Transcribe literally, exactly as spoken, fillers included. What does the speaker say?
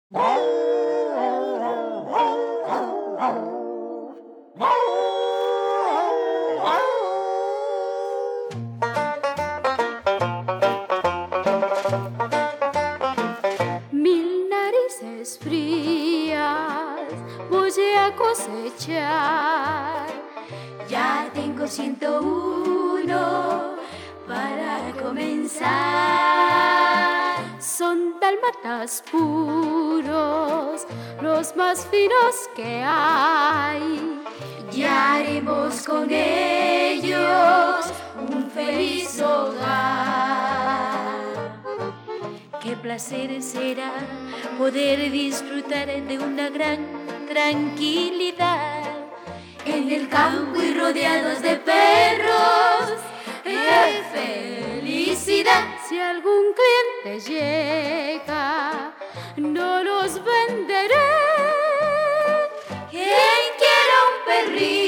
Mil narices frías voy a cosechar. Ya tengo ciento uno para comenzar. Son dálmatas puros, los más finos que hay. Ya haremos con ellos un feliz hogar. Qué placer será poder disfrutar de una gran tranquilidad en el campo y rodeados de perros. ¡Qué felicidad! Si algún cliente llega, no los venderé. Quien quiera un perrito